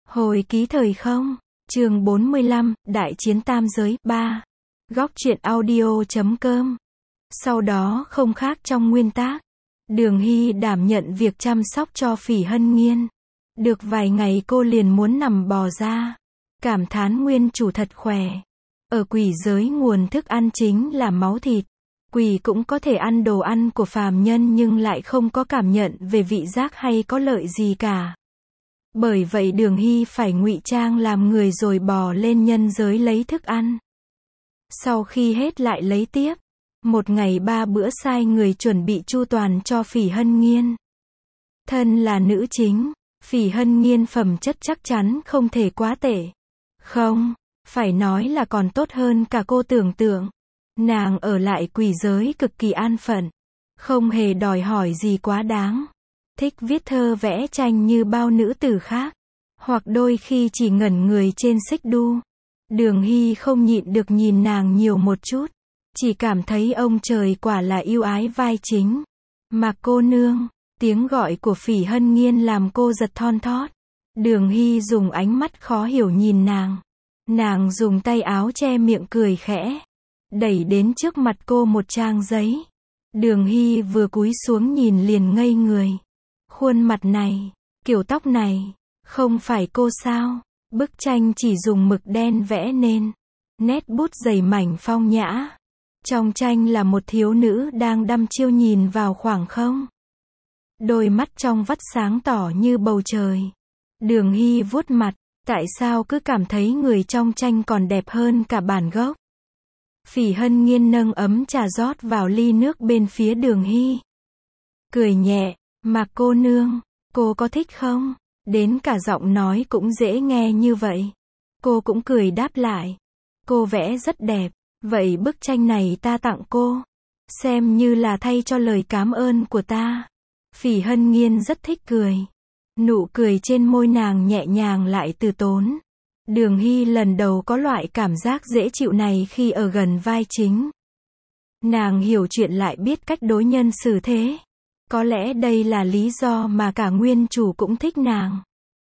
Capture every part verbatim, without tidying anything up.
Hồi ký thời không, chương bốn mươi lăm, Đại chiến tam giới, ba. Góc truyện audio chấm com. Sau đó không khác trong nguyên tác. Đường Hy đảm nhận việc chăm sóc cho Phỉ Hân Nghiên. Được vài ngày cô liền muốn nằm bò ra. Cảm thán nguyên chủ thật khỏe. Ở quỷ giới nguồn thức ăn chính là máu thịt. Quỷ cũng có thể ăn đồ ăn của phàm nhân nhưng lại không có cảm nhận về vị giác hay có lợi gì cả. Bởi vậy Đường Hy phải ngụy trang làm người rồi bò lên nhân giới lấy thức ăn. Sau khi hết lại lấy tiếp. Một ngày ba bữa sai người chuẩn bị chu toàn cho Phỉ Hân Nghiên. Thân là nữ chính, Phỉ Hân Nghiên phẩm chất chắc chắn không thể quá tệ. Không, phải nói là còn tốt hơn cả cô tưởng tượng. Nàng ở lại quỷ giới cực kỳ an phận. Không hề đòi hỏi gì quá đáng. Thích viết thơ vẽ tranh như bao nữ tử khác. Hoặc đôi khi chỉ ngẩn người trên xích đu. Đường Hy không nhịn được nhìn nàng nhiều một chút. Chỉ cảm thấy ông trời quả là yêu ái vai chính. Mạc cô nương, tiếng gọi của Phỉ Hân Nghiên làm cô giật thon thót. Đường Hy dùng ánh mắt khó hiểu nhìn nàng. Nàng dùng tay áo che miệng cười khẽ. Đẩy đến trước mặt cô một trang giấy. Đường Hy vừa cúi xuống nhìn liền ngây người. Khuôn mặt này, kiểu tóc này, không phải cô sao? Bức tranh chỉ dùng mực đen vẽ nên. Nét bút dày mảnh phong nhã. Trong tranh là một thiếu nữ đang đăm chiêu nhìn vào khoảng không. Đôi mắt trong vắt sáng tỏ như bầu trời. Đường Hy vuốt mặt, tại sao cứ cảm thấy người trong tranh còn đẹp hơn cả bản gốc? Phỉ Hân Nghiên nâng ấm trà rót vào ly nước bên phía Đường Hy. Cười nhẹ, Mạc cô nương, cô có thích không? Đến cả giọng nói cũng dễ nghe như vậy. Cô cũng cười đáp lại. Cô vẽ rất đẹp, vậy bức tranh này ta tặng cô. Xem như là thay cho lời cảm ơn của ta. Phỉ Hân Nghiên rất thích cười. Nụ cười trên môi nàng nhẹ nhàng lại từ tốn. Đường Hy lần đầu có loại cảm giác dễ chịu này khi ở gần vai chính. Nàng hiểu chuyện lại biết cách đối nhân xử thế. Có lẽ đây là lý do mà cả nguyên chủ cũng thích nàng.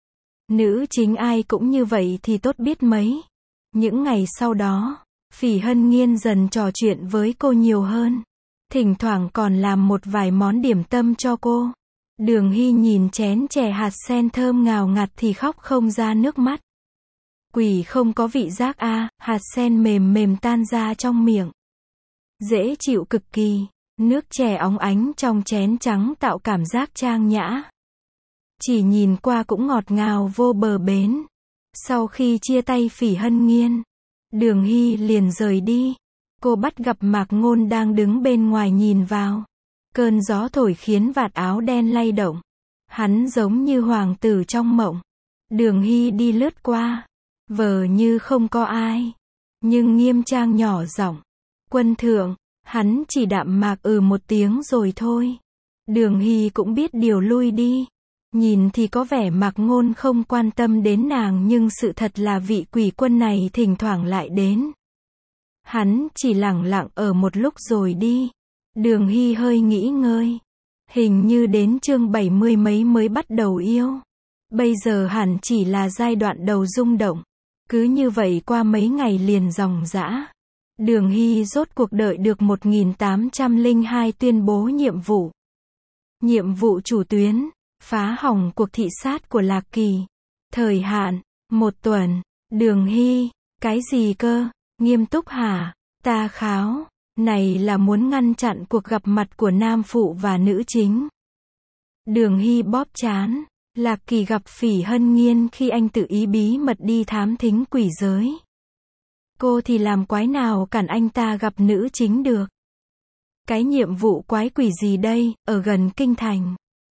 Nữ chính ai cũng như vậy thì tốt biết mấy. Những ngày sau đó, Phỉ Hân Nghiên dần trò chuyện với cô nhiều hơn. Thỉnh thoảng còn làm một vài món điểm tâm cho cô. Đường Hy nhìn chén chè hạt sen thơm ngào ngạt thì khóc không ra nước mắt. Quỷ không có vị giác a, à, hạt sen mềm mềm tan ra trong miệng. Dễ chịu cực kỳ. Nước chè óng ánh trong chén trắng tạo cảm giác trang nhã. Chỉ nhìn qua cũng ngọt ngào vô bờ bến. Sau khi chia tay Phỉ Hân Nghiên, Đường Hy liền rời đi. Cô bắt gặp Mạc Ngôn đang đứng bên ngoài nhìn vào. Cơn gió thổi khiến vạt áo đen lay động. Hắn giống như hoàng tử trong mộng. Đường Hy đi lướt qua. Vờ như không có ai. Nhưng nghiêm trang nhỏ giọng. Quân thượng. Hắn chỉ đạm mạc ừ một tiếng rồi thôi. Đường Hy cũng biết điều lui đi. Nhìn thì có vẻ Mạc Ngôn không quan tâm đến nàng nhưng sự thật là vị quỷ quân này thỉnh thoảng lại đến. Hắn chỉ lẳng lặng ở một lúc rồi đi. Đường Hy hơi nghĩ ngơi. Hình như đến chương bảy mươi mấy mới bắt đầu yêu. Bây giờ hẳn chỉ là giai đoạn đầu rung động. Cứ như vậy qua mấy ngày liền ròng rã. Đường Hy rốt cuộc đợi được một nghìn tám trăm lẻ hai tuyên bố nhiệm vụ. Nhiệm vụ chủ tuyến, phá hỏng cuộc thị sát của Lạc Kỳ. Thời hạn, một tuần. Đường Hy, cái gì cơ? Nghiêm túc hả? Ta kháo. Này là muốn ngăn chặn cuộc gặp mặt của nam phụ và nữ chính. Đường Hy bóp trán. Lạc Kỳ gặp Phỉ Hân Nghiên khi anh tự ý bí mật đi thám thính quỷ giới. Cô thì làm quái nào cản anh ta gặp nữ chính được. Cái nhiệm vụ quái quỷ gì đây, ở gần kinh thành.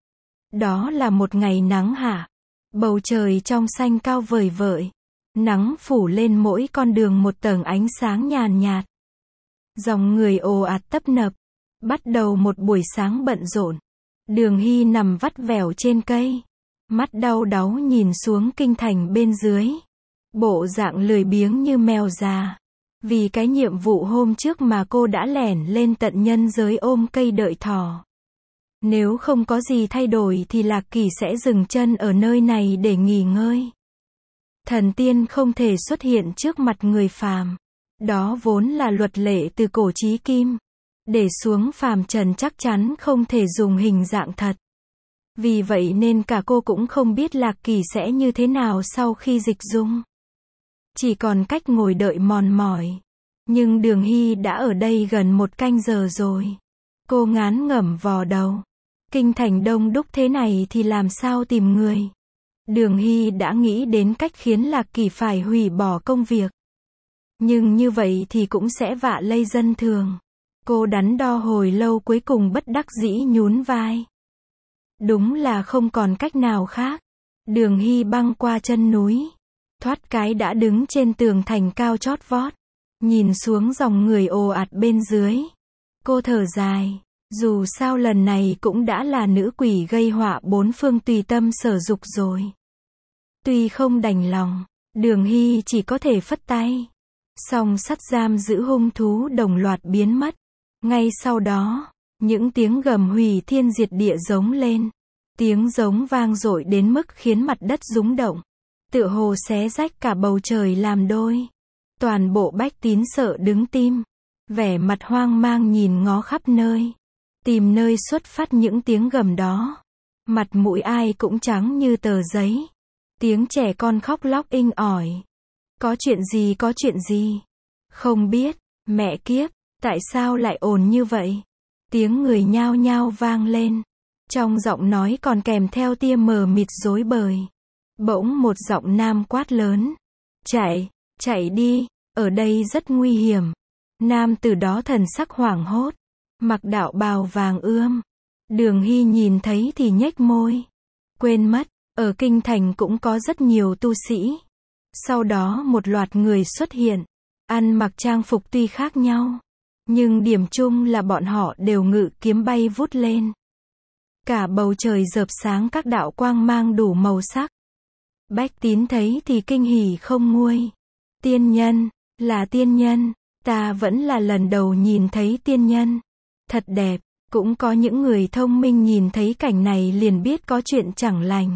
Đó là một ngày nắng hạ. Bầu trời trong xanh cao vời vợi. Nắng phủ lên mỗi con đường một tầng ánh sáng nhàn nhạt. Dòng người ồ ạt tấp nập. Bắt đầu một buổi sáng bận rộn. Đường Hy nằm vắt vẻo trên cây. Mắt đau đáu nhìn xuống kinh thành bên dưới. Bộ dạng lười biếng như mèo già. Vì cái nhiệm vụ hôm trước mà cô đã lẻn lên tận nhân giới ôm cây đợi thỏ. Nếu không có gì thay đổi thì Lạc Kỳ sẽ dừng chân ở nơi này để nghỉ ngơi. Thần tiên không thể xuất hiện trước mặt người phàm. Đó vốn là luật lệ từ cổ chí kim. Để xuống phàm trần chắc chắn không thể dùng hình dạng thật. Vì vậy nên cả cô cũng không biết Lạc Kỳ sẽ như thế nào sau khi dịch dung. Chỉ còn cách ngồi đợi mòn mỏi. Nhưng Đường Hy đã ở đây gần một canh giờ rồi. Cô ngán ngẩm vò đầu. Kinh thành đông đúc thế này thì làm sao tìm người. Đường Hy đã nghĩ đến cách khiến Lạc Kỳ phải hủy bỏ công việc. Nhưng như vậy thì cũng sẽ vạ lây dân thường. Cô đắn đo hồi lâu cuối cùng bất đắc dĩ nhún vai. Đúng là không còn cách nào khác. Đường Hy băng qua chân núi. Thoát cái đã đứng trên tường thành cao chót vót. Nhìn xuống dòng người ồ ạt bên dưới. Cô thở dài. Dù sao lần này cũng đã là nữ quỷ gây họa bốn phương tùy tâm sở dục rồi. Tuy không đành lòng, Đường Hy chỉ có thể phất tay. Song sắt giam giữ hung thú đồng loạt biến mất. Ngay sau đó, những tiếng gầm hủy thiên diệt địa giống lên. Tiếng giống vang dội đến mức khiến mặt đất rúng động. Tựa hồ xé rách cả bầu trời làm đôi. Toàn bộ bách tín sợ đứng tim. Vẻ mặt hoang mang nhìn ngó khắp nơi. Tìm nơi xuất phát những tiếng gầm đó. Mặt mũi ai cũng trắng như tờ giấy. Tiếng trẻ con khóc lóc inh ỏi. Có chuyện gì có chuyện gì? Không biết, mẹ kiếp, tại sao lại ồn như vậy? Tiếng người nhao nhao vang lên. Trong giọng nói còn kèm theo tia mờ mịt rối bời. Bỗng một giọng nam quát lớn. Chạy, chạy đi, ở đây rất nguy hiểm. Nam từ đó thần sắc hoảng hốt. Mặc đạo bào vàng ươm. Đường Hy nhìn thấy thì nhếch môi. Quên mất, ở kinh thành cũng có rất nhiều tu sĩ. Sau đó một loạt người xuất hiện. Ăn mặc trang phục tuy khác nhau. Nhưng điểm chung là bọn họ đều ngự kiếm bay vút lên. Cả bầu trời rợp sáng các đạo quang mang đủ màu sắc. Bách Tín thấy thì kinh hỉ không nguôi. Tiên nhân, là tiên nhân. Ta vẫn là lần đầu nhìn thấy tiên nhân. Thật đẹp, cũng có những người thông minh nhìn thấy cảnh này liền biết có chuyện chẳng lành.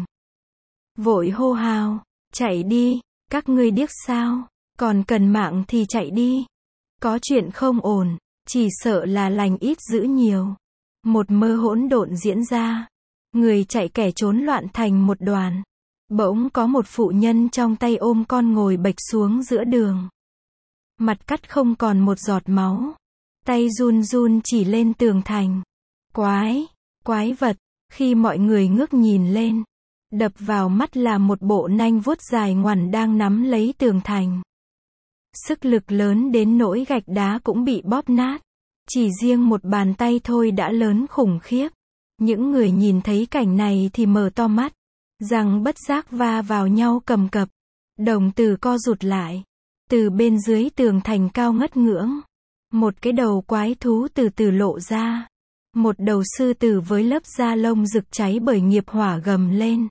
Vội hô hào, chạy đi, các ngươi điếc sao, còn cần mạng thì chạy đi. Có chuyện không ổn, chỉ sợ là lành ít dữ nhiều. Một mơ hỗn độn diễn ra, người chạy kẻ trốn loạn thành một đoàn. Bỗng có một phụ nhân trong tay ôm con ngồi bệch xuống giữa đường. Mặt cắt không còn một giọt máu. Tay run run chỉ lên tường thành. Quái, quái vật, khi mọi người ngước nhìn lên. Đập vào mắt là một bộ nanh vuốt dài ngoằn đang nắm lấy tường thành. Sức lực lớn đến nỗi gạch đá cũng bị bóp nát. Chỉ riêng một bàn tay thôi đã lớn khủng khiếp. Những người nhìn thấy cảnh này thì mở to mắt. Răng bất giác va vào nhau cầm cập. Đồng tử co rụt lại. Từ bên dưới tường thành cao ngất ngưỡng. Một cái đầu quái thú từ từ lộ ra. Một đầu sư tử với lớp da lông rực cháy bởi nghiệp hỏa gầm lên.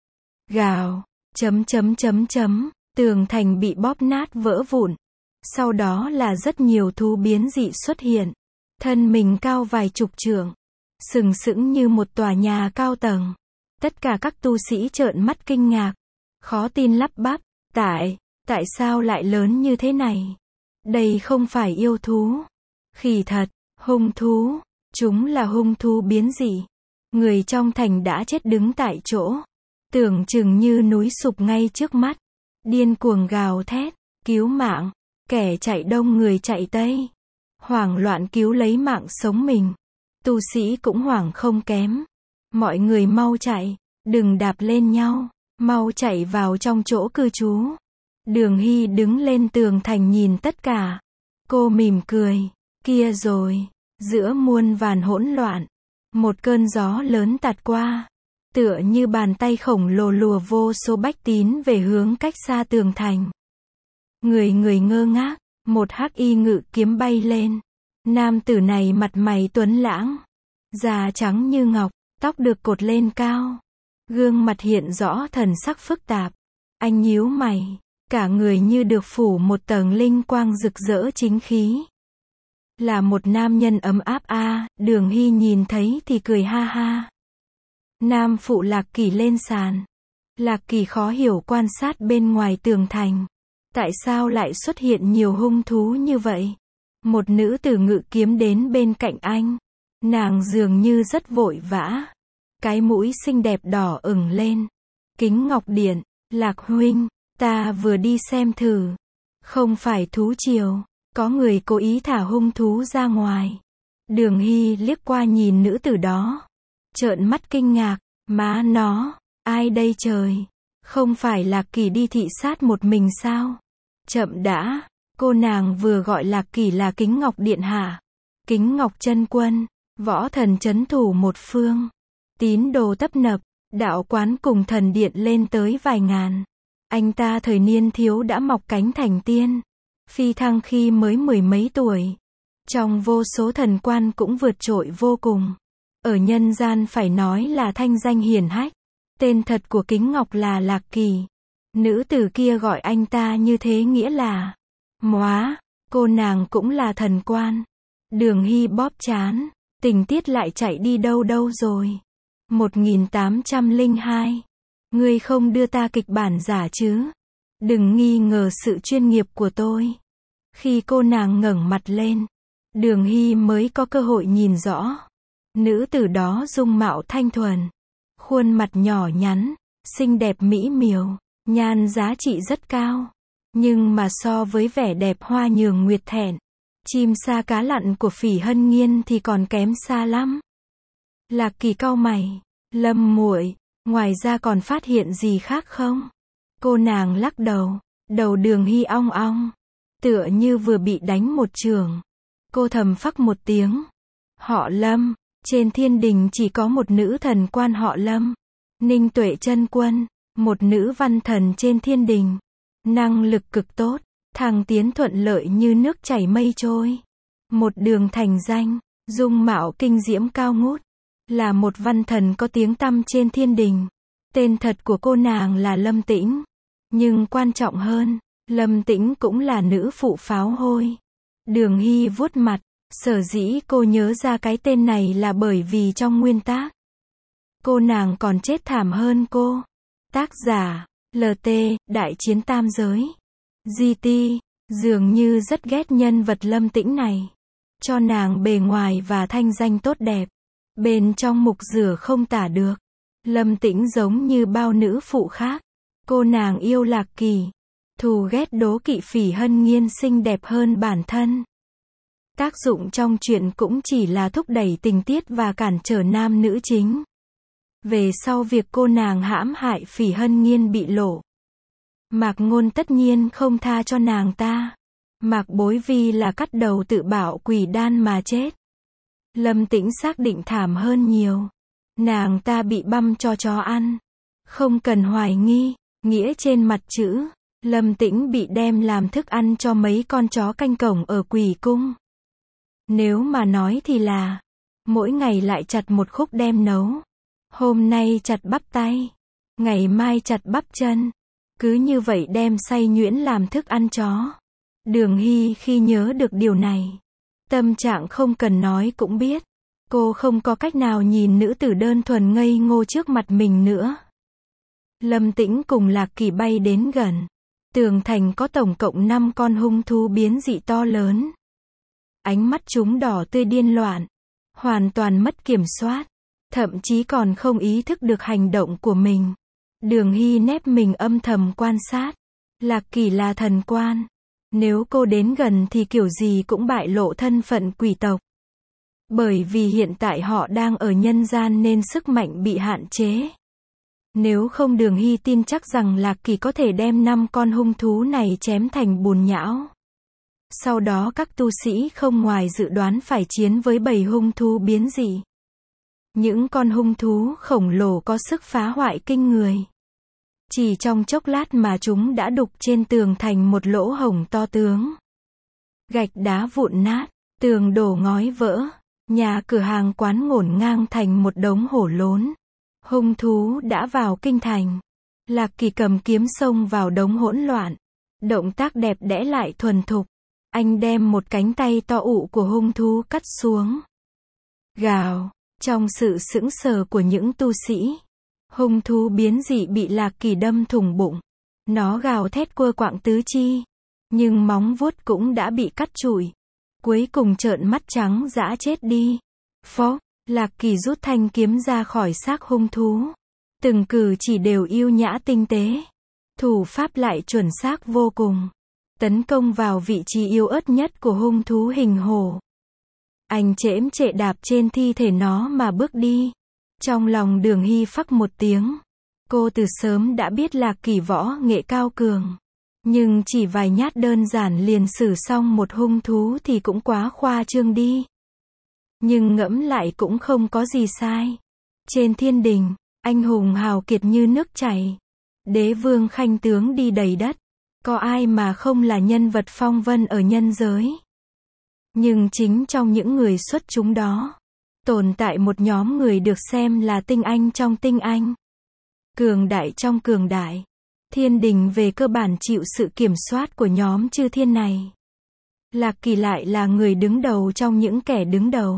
Gào, chấm chấm chấm chấm, tường thành bị bóp nát vỡ vụn. Sau đó là rất nhiều thú biến dị xuất hiện. Thân mình cao vài chục trượng. Sừng sững như một tòa nhà cao tầng. Tất cả các tu sĩ trợn mắt kinh ngạc. Khó tin lắp bắp. Tại, tại sao lại lớn như thế này? Đây không phải yêu thú. Khỉ thật, hung thú. Chúng là hung thú biến dị. Người trong thành đã chết đứng tại chỗ. Tưởng chừng như núi sụp ngay trước mắt. Điên cuồng gào thét, cứu mạng. Kẻ chạy đông người chạy tây. Hoảng loạn cứu lấy mạng sống mình. Tu sĩ cũng hoảng không kém. Mọi người mau chạy, đừng đạp lên nhau. Mau chạy vào trong chỗ cư trú. Đường Hy đứng lên tường thành nhìn tất cả. Cô mỉm cười. Kia rồi. Giữa muôn vàn hỗn loạn. Một cơn gió lớn tạt qua. Tựa như bàn tay khổng lồ lùa vô số bách tín về hướng cách xa tường thành. Người người ngơ ngác. Một hắc y ngự kiếm bay lên. Nam tử này mặt mày tuấn lãng. Da trắng như ngọc. Tóc được cột lên cao. Gương mặt hiện rõ thần sắc phức tạp. Anh nhíu mày. Cả người như được phủ một tầng linh quang rực rỡ chính khí. Là một nam nhân ấm áp a, à, Đường Hy nhìn thấy thì cười ha ha. Nam phụ Lạc Kỳ lên sàn. Lạc Kỳ khó hiểu quan sát bên ngoài tường thành. Tại sao lại xuất hiện nhiều hung thú như vậy? Một nữ tử ngự kiếm đến bên cạnh anh. Nàng dường như rất vội vã. Cái mũi xinh đẹp đỏ ửng lên. Kính Ngọc Điện, Lạc huynh, ta vừa đi xem thử. Không phải thú triều, có người cố ý thả hung thú ra ngoài. Đường Hy liếc qua nhìn nữ tử đó. Trợn mắt kinh ngạc, má nó, ai đây trời? Không phải Lạc Kỳ đi thị sát một mình sao? Chậm đã, cô nàng vừa gọi Lạc Kỳ là Kính Ngọc Điện hạ. Kính Ngọc chân quân, võ thần trấn thủ một phương. Tín đồ tấp nập, đạo quán cùng thần điện lên tới vài ngàn. Anh ta thời niên thiếu đã mọc cánh thành tiên. Phi thăng khi mới mười mấy tuổi. Trong vô số thần quan cũng vượt trội vô cùng. Ở nhân gian phải nói là thanh danh hiển hách. Tên thật của Kính Ngọc là Lạc Kỳ. Nữ tử kia gọi anh ta như thế nghĩa là móa, cô nàng cũng là thần quan. Đường Hy bóp chán, tình tiết lại chạy đi đâu đâu rồi. một nghìn tám trăm lẻ hai. Ngươi không đưa ta kịch bản giả chứ? Đừng nghi ngờ sự chuyên nghiệp của tôi. Khi cô nàng ngẩng mặt lên, Đường Hy mới có cơ hội nhìn rõ. Nữ tử đó dung mạo thanh thuần, khuôn mặt nhỏ nhắn, xinh đẹp mỹ miều, nhan giá trị rất cao. Nhưng mà so với vẻ đẹp hoa nhường nguyệt thẹn, chim sa cá lặn của Phỉ Hân Nghiên thì còn kém xa lắm. Lạc Kỳ cau mày, Lâm muội, ngoài ra còn phát hiện gì khác không? Cô nàng lắc đầu, đầu Đường Hy ong ong, tựa như vừa bị đánh một chưởng. Cô thầm phắc một tiếng. Họ Lâm, trên thiên đình chỉ có một nữ thần quan họ Lâm. Ninh Tuệ chân quân, một nữ văn thần trên thiên đình. Năng lực cực tốt, thăng tiến thuận lợi như nước chảy mây trôi. Một đường thành danh, dung mạo kinh diễm cao ngút. Là một văn thần có tiếng tăm trên thiên đình. Tên thật của cô nàng là Lâm Tĩnh. Nhưng quan trọng hơn, Lâm Tĩnh cũng là nữ phụ pháo hôi. Đường Hy vuốt mặt, sở dĩ cô nhớ ra cái tên này là bởi vì trong nguyên tác, cô nàng còn chết thảm hơn cô. Tác giả, lờ tê, Đại Chiến Tam Giới. giê tê, dường như rất ghét nhân vật Lâm Tĩnh này. Cho nàng bề ngoài và thanh danh tốt đẹp. Bên trong mục rửa không tả được. Lâm Tĩnh giống như bao nữ phụ khác. Cô nàng yêu Lạc Kỳ. Thù ghét đố kỵ Phỉ Hân Nghiên xinh đẹp hơn bản thân. Tác dụng trong truyện cũng chỉ là thúc đẩy tình tiết và cản trở nam nữ chính. Về sau việc cô nàng hãm hại Phỉ Hân Nghiên bị lộ, Mạc Ngôn tất nhiên không tha cho nàng ta. Mạc Bối Vi là cắt đầu tự bạo quỷ đan mà chết. Lâm Tĩnh xác định thảm hơn nhiều. Nàng ta bị băm cho chó ăn. Không cần hoài nghi, nghĩa trên mặt chữ. Lâm Tĩnh bị đem làm thức ăn cho mấy con chó canh cổng ở Quỷ Cung. Nếu mà nói thì là, mỗi ngày lại chặt một khúc đem nấu. Hôm nay chặt bắp tay, ngày mai chặt bắp chân. Cứ như vậy đem xay nhuyễn làm thức ăn chó. Đường Hy khi nhớ được điều này, tâm trạng không cần nói cũng biết. Cô không có cách nào nhìn nữ tử đơn thuần ngây ngô trước mặt mình nữa. Lâm Tĩnh cùng Lạc Kỳ bay đến gần. Tường thành có tổng cộng năm con hung thú biến dị to lớn. Ánh mắt chúng đỏ tươi điên loạn, hoàn toàn mất kiểm soát, thậm chí còn không ý thức được hành động của mình. Đường Hy nép mình âm thầm quan sát. Lạc Kỳ là thần quan. Nếu cô đến gần thì kiểu gì cũng bại lộ thân phận quỷ tộc. Bởi vì hiện tại họ đang ở nhân gian nên sức mạnh bị hạn chế. Nếu không Đường Hy tin chắc rằng Lạc Kỳ có thể đem năm con hung thú này chém thành bùn nhão. Sau đó các tu sĩ không ngoài dự đoán phải chiến với bầy hung thú biến dị. Những con hung thú khổng lồ có sức phá hoại kinh người. Chỉ trong chốc lát mà chúng đã đục trên tường thành một lỗ hổng to tướng. Gạch đá vụn nát, tường đổ ngói vỡ, nhà cửa hàng quán ngổn ngang thành một đống hổ lốn. Hung thú đã vào kinh thành. Lạc Kỳ cầm kiếm xông vào đống hỗn loạn. Động tác đẹp đẽ lại thuần thục. Anh đem một cánh tay to ụ của hung thú cắt xuống. Gào, trong sự sững sờ của những tu sĩ, Hung thú biến dị bị Lạc Kỳ đâm thủng bụng. Nó gào thét quơ quạng tứ chi. Nhưng móng vuốt cũng đã bị cắt trụi. Cuối cùng trợn mắt trắng dã chết đi. Phó, Lạc Kỳ rút thanh kiếm ra khỏi xác hung thú. Từng cử chỉ đều yêu nhã tinh tế. Thủ pháp lại chuẩn xác vô cùng. Tấn công vào vị trí yếu ớt nhất của hung thú hình hổ. Anh chễm chệ đạp trên thi thể nó mà bước đi. Trong lòng Đường Hy phắc một tiếng. Cô từ sớm đã biết Lạc Kỳ võ nghệ cao cường. Nhưng chỉ vài nhát đơn giản liền xử xong một hung thú thì cũng quá khoa trương đi. Nhưng ngẫm lại cũng không có gì sai. Trên thiên đình, anh hùng hào kiệt như nước chảy. Đế vương khanh tướng đi đầy đất. Có ai mà không là nhân vật phong vân ở nhân giới. Nhưng chính trong những người xuất chúng đó, tồn tại một nhóm người được xem là tinh anh trong tinh anh. Cường đại trong cường đại. Thiên đình về cơ bản chịu sự kiểm soát của nhóm chư thiên này. Lạc Kỳ lại là người đứng đầu trong những kẻ đứng đầu.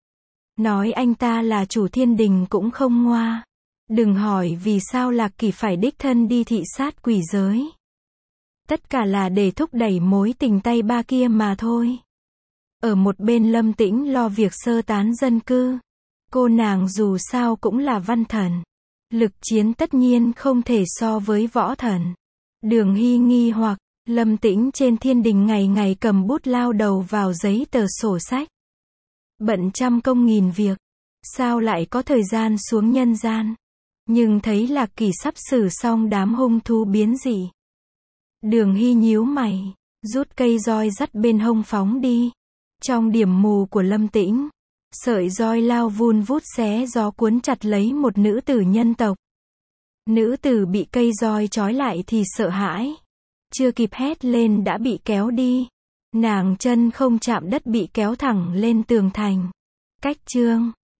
Nói anh ta là chủ thiên đình cũng không ngoa. Đừng hỏi vì sao Lạc Kỳ phải đích thân đi thị sát quỷ giới. Tất cả là để thúc đẩy mối tình tay ba kia mà thôi. Ở một bên Lâm Tĩnh lo việc sơ tán dân cư. Cô nàng dù sao cũng là văn thần. Lực chiến tất nhiên không thể so với võ thần. Đường Hy nghi hoặc, Lâm Tĩnh trên thiên đình ngày ngày cầm bút lao đầu vào giấy tờ sổ sách. Bận trăm công nghìn việc. Sao lại có thời gian xuống nhân gian. Nhưng thấy Lạc Kỳ sắp xử xong đám hung thú biến dị. Đường Hy nhíu mày, rút cây roi dắt bên hông phóng đi. Trong điểm mù của Lâm Tĩnh, sợi roi lao vun vút xé gió cuốn chặt lấy một nữ tử nhân tộc. Nữ tử bị cây roi trói lại thì sợ hãi. Chưa kịp hét lên đã bị kéo đi. Nàng chân không chạm đất bị kéo thẳng lên tường thành. Cách chương